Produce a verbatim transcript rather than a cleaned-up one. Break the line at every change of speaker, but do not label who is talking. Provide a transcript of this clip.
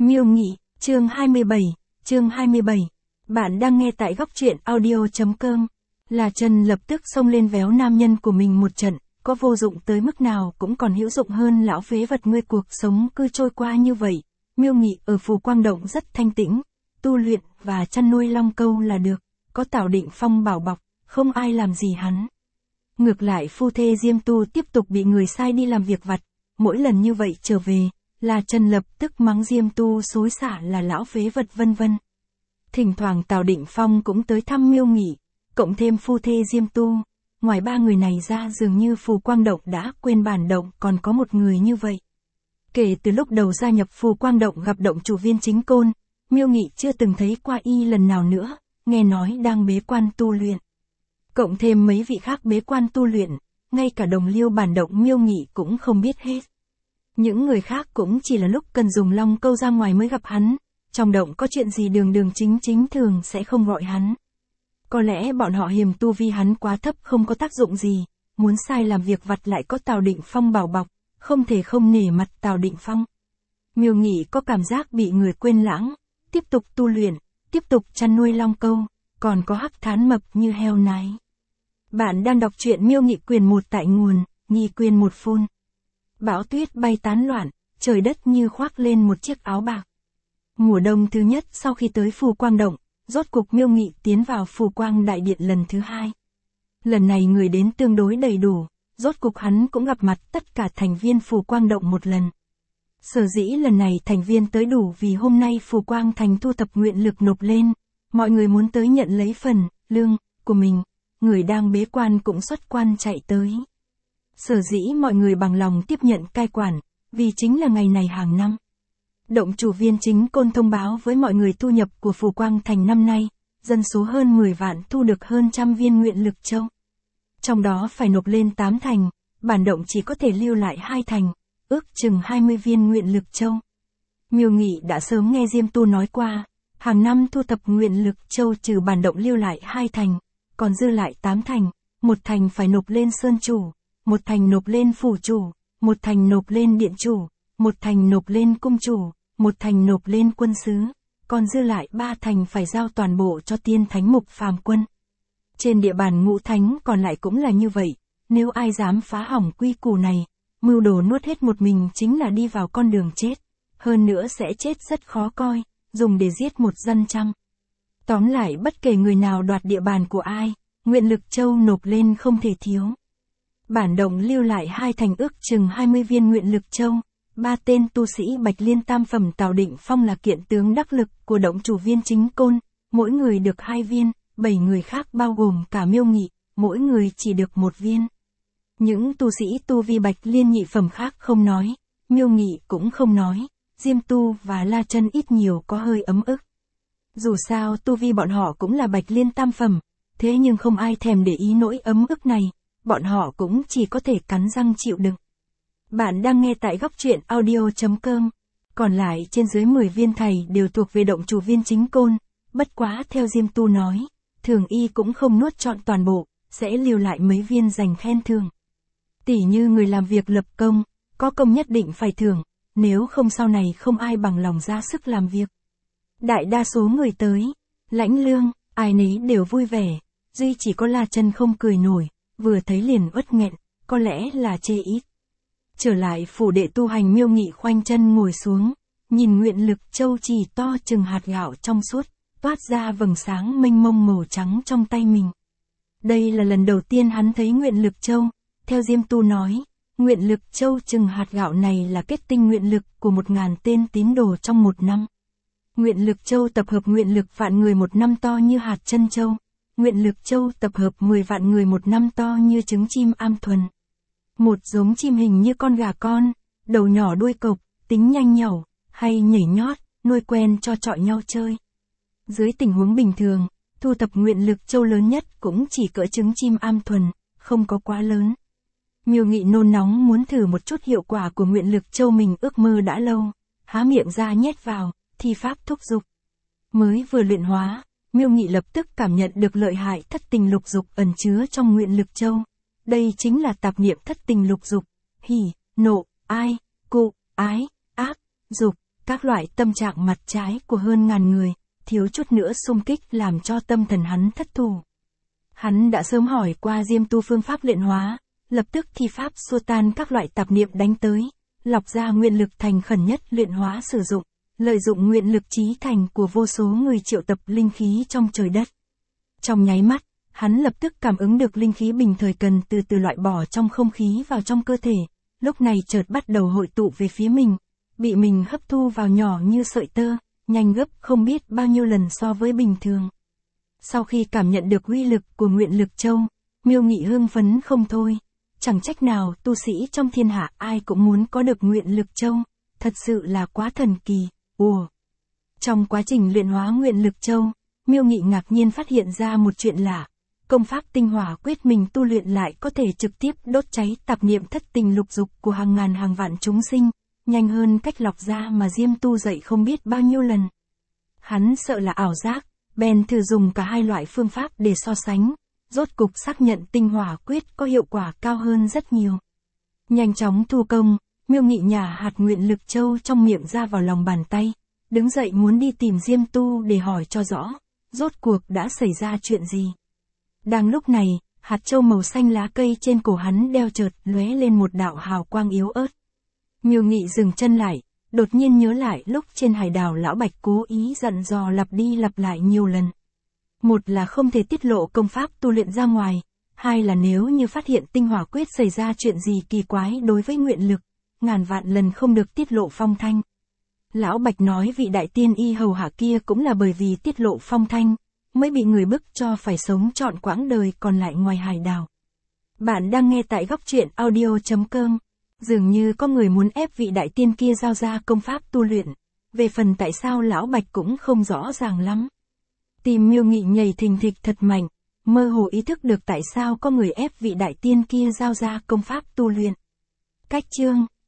Miêu Nghị, chương hai mươi bảy, chương hai mươi bảy. Bạn đang nghe tại góc truyện audio.com. Là Trần lập tức xông lên véo nam nhân của mình một trận, có vô dụng tới mức nào cũng còn hữu dụng hơn lão phế vật ngươi, cuộc sống cứ trôi qua như vậy. Miêu Nghị ở Phù Quang Động rất thanh tĩnh, tu luyện và chăn nuôi long câu là được, có Tào Định Phong bảo bọc, không ai làm gì hắn. Ngược lại phu thê Diêm Tu tiếp tục bị người sai đi làm việc vặt, mỗi lần như vậy trở về, là Trần lập tức mắng Diêm Tu xối xả là lão phế vật vân vân. Thỉnh thoảng Tào Định Phong cũng tới thăm Miêu Nghị, cộng thêm phu thê Diêm Tu, ngoài ba người này ra dường như Phù Quang Động đã quên bản động còn có một người như vậy. Kể từ lúc đầu gia nhập Phù Quang Động gặp động chủ Viên Chính Côn, Miêu Nghị chưa từng thấy qua y lần nào nữa, nghe nói đang bế quan tu luyện. Cộng thêm mấy vị khác bế quan tu luyện, ngay cả đồng liêu bản động Miêu Nghị cũng không biết hết. Những người khác cũng chỉ là lúc cần dùng long câu ra ngoài mới gặp hắn, trong động có chuyện gì đường đường chính chính thường sẽ không gọi hắn. Có lẽ bọn họ hiềm tu vi hắn quá thấp không có tác dụng gì, muốn sai làm việc vặt lại có Tào Định Phong bảo bọc, không thể không nể mặt Tào Định Phong. Miêu Nghị có cảm giác bị người quên lãng, tiếp tục tu luyện, tiếp tục chăn nuôi long câu, còn có hắc thán mập như heo nái. Bạn đang đọc truyện Miêu Nghị quyền một tại nguồn, nghi quyền một phun. Bão tuyết bay tán loạn, trời đất như khoác lên một chiếc áo bạc. Mùa đông thứ nhất sau khi tới Phù Quang Động, rốt cục Miêu Nghị tiến vào Phù Quang Đại Điện lần thứ hai. Lần này người đến tương đối đầy đủ, rốt cục hắn cũng gặp mặt tất cả thành viên Phù Quang Động một lần. Sở dĩ lần này thành viên tới đủ vì hôm nay Phù Quang Thành thu thập nguyện lực nộp lên, mọi người muốn tới nhận lấy phần, lương, của mình, người đang bế quan cũng xuất quan chạy tới. Sở dĩ mọi người bằng lòng tiếp nhận cai quản, vì chính là ngày này hàng năm. Động chủ Viên Chính Côn thông báo với mọi người thu nhập của Phù Quang Thành năm nay, dân số hơn mười vạn thu được hơn trăm viên nguyện lực châu. Trong đó phải nộp lên tám thành, bản động chỉ có thể lưu lại hai thành, ước chừng hai mươi viên nguyện lực châu. Miêu Nghị đã sớm nghe Diêm Tu nói qua, hàng năm thu thập nguyện lực châu trừ bản động lưu lại hai thành, còn dư lại tám thành, một thành phải nộp lên sơn chủ, một thành nộp lên phủ chủ, một thành nộp lên điện chủ, một thành nộp lên cung chủ, một thành nộp lên quân sứ, còn dư lại ba thành phải giao toàn bộ cho tiên thánh mục phàm quân. Trên địa bàn ngũ thánh còn lại cũng là như vậy, nếu ai dám phá hỏng quy củ này, mưu đồ nuốt hết một mình chính là đi vào con đường chết, hơn nữa sẽ chết rất khó coi, dùng để giết một dân trăm. Tóm lại bất kể người nào đoạt địa bàn của ai, nguyện lực châu nộp lên không thể thiếu. Bản động lưu lại hai thành ước chừng hai mươi viên nguyện lực châu, ba tên tu sĩ Bạch Liên tam phẩm Tào Định Phong là kiện tướng đắc lực của động chủ Viên Chính Côn, mỗi người được hai viên, bảy người khác bao gồm cả Miêu Nghị, mỗi người chỉ được một viên. Những tu sĩ tu vi Bạch Liên nhị phẩm khác không nói, Miêu Nghị cũng không nói, Diêm Tu và La Chân ít nhiều có hơi ấm ức. Dù sao tu vi bọn họ cũng là Bạch Liên tam phẩm, thế nhưng không ai thèm để ý nỗi ấm ức này, bọn họ cũng chỉ có thể cắn răng chịu đựng. Bạn đang nghe tại góc truyện audio.com, còn lại trên dưới mười viên thầy đều thuộc về động chủ Viên Chính Côn, bất quá theo Diêm Tu nói, thường y cũng không nuốt trọn toàn bộ, sẽ lưu lại mấy viên dành khen thưởng. Tỉ như người làm việc lập công, có công nhất định phải thưởng, nếu không sau này không ai bằng lòng ra sức làm việc. Đại đa số người tới, lãnh lương, ai nấy đều vui vẻ, duy chỉ có La Chân không cười nổi, vừa thấy liền uất nghẹn, có lẽ là chê ít. Trở lại phủ đệ tu hành, Miêu Nghị khoanh chân ngồi xuống, nhìn nguyện lực châu chỉ to chừng hạt gạo trong suốt, toát ra vầng sáng mênh mông màu trắng trong tay mình. Đây là lần đầu tiên hắn thấy nguyện lực châu, theo Diêm Tu nói, nguyện lực châu chừng hạt gạo này là kết tinh nguyện lực của một ngàn tên tín đồ trong một năm. Nguyện lực châu tập hợp nguyện lực vạn người một năm to như hạt chân châu, nguyện lực châu tập hợp mười vạn người một năm to như trứng chim am thuần. Một giống chim hình như con gà con, đầu nhỏ đuôi cộc, tính nhanh nhảu, hay nhảy nhót, nuôi quen cho chọi nhau chơi. Dưới tình huống bình thường, thu thập nguyện lực châu lớn nhất cũng chỉ cỡ trứng chim am thuần, không có quá lớn. Miêu Nghị nôn nóng muốn thử một chút hiệu quả của nguyện lực châu mình ước mơ đã lâu, há miệng ra nhét vào, thi pháp thúc dục. Mới vừa luyện hóa, Miêu Nghị lập tức cảm nhận được lợi hại thất tình lục dục ẩn chứa trong nguyện lực châu. Đây chính là tạp niệm thất tình lục dục, hỉ, nộ, ai, cụ, ái, ác, dục, các loại tâm trạng mặt trái của hơn ngàn người, thiếu chút nữa xung kích làm cho tâm thần hắn thất thủ. Hắn đã sớm hỏi qua Diêm Tu phương pháp luyện hóa, lập tức thi pháp xua tan các loại tạp niệm đánh tới, lọc ra nguyện lực thành khẩn nhất luyện hóa sử dụng, lợi dụng nguyện lực trí thành của vô số người triệu tập linh khí trong trời đất. Trong nháy mắt, hắn lập tức cảm ứng được linh khí bình thời cần từ từ loại bỏ trong không khí vào trong cơ thể, lúc này chợt bắt đầu hội tụ về phía mình, bị mình hấp thu vào nhỏ như sợi tơ, nhanh gấp không biết bao nhiêu lần so với bình thường. Sau khi cảm nhận được uy lực của nguyện lực châu, Miêu Nghị hưng phấn không thôi, chẳng trách nào tu sĩ trong thiên hạ ai cũng muốn có được nguyện lực châu, thật sự là quá thần kỳ. Ồ! Trong quá trình luyện hóa nguyện lực châu, Miêu Nghị ngạc nhiên phát hiện ra một chuyện lạ, công pháp tinh hỏa quyết mình tu luyện lại có thể trực tiếp đốt cháy tạp niệm thất tình lục dục của hàng ngàn hàng vạn chúng sinh, nhanh hơn cách lọc ra mà Diêm Tu dạy không biết bao nhiêu lần. Hắn sợ là ảo giác, bèn thử dùng cả hai loại phương pháp để so sánh, rốt cục xác nhận tinh hỏa quyết có hiệu quả cao hơn rất nhiều. Nhanh chóng thu công, Miêu Nghị nhả hạt nguyện lực châu trong miệng ra vào lòng bàn tay, đứng dậy muốn đi tìm Diêm Tu để hỏi cho rõ, rốt cuộc đã xảy ra chuyện gì. Đang lúc này, hạt châu màu xanh lá cây trên cổ hắn đeo chợt lóe lên một đạo hào quang yếu ớt. Miêu Nghị dừng chân lại, đột nhiên nhớ lại lúc trên hải đảo lão Bạch cố ý dặn dò lặp đi lặp lại nhiều lần. Một là không thể tiết lộ công pháp tu luyện ra ngoài, hai là nếu như phát hiện tinh hỏa quyết xảy ra chuyện gì kỳ quái đối với nguyện lực, ngàn vạn lần không được tiết lộ phong thanh. Lão Bạch nói vị đại tiên y hầu hạ kia cũng là bởi vì tiết lộ phong thanh, mới bị người bức cho phải sống trọn quãng đời còn lại ngoài hải đảo. Bạn đang nghe tại góc truyện audio chấm com. Dường như có người muốn ép vị đại tiên kia giao ra công pháp tu luyện. Về phần tại sao lão Bạch cũng không rõ ràng lắm. Tim Miêu Nghị nhảy thình thịch thật mạnh, mơ hồ ý thức được tại sao có người ép vị đại tiên kia giao ra công pháp tu luyện. Cách chương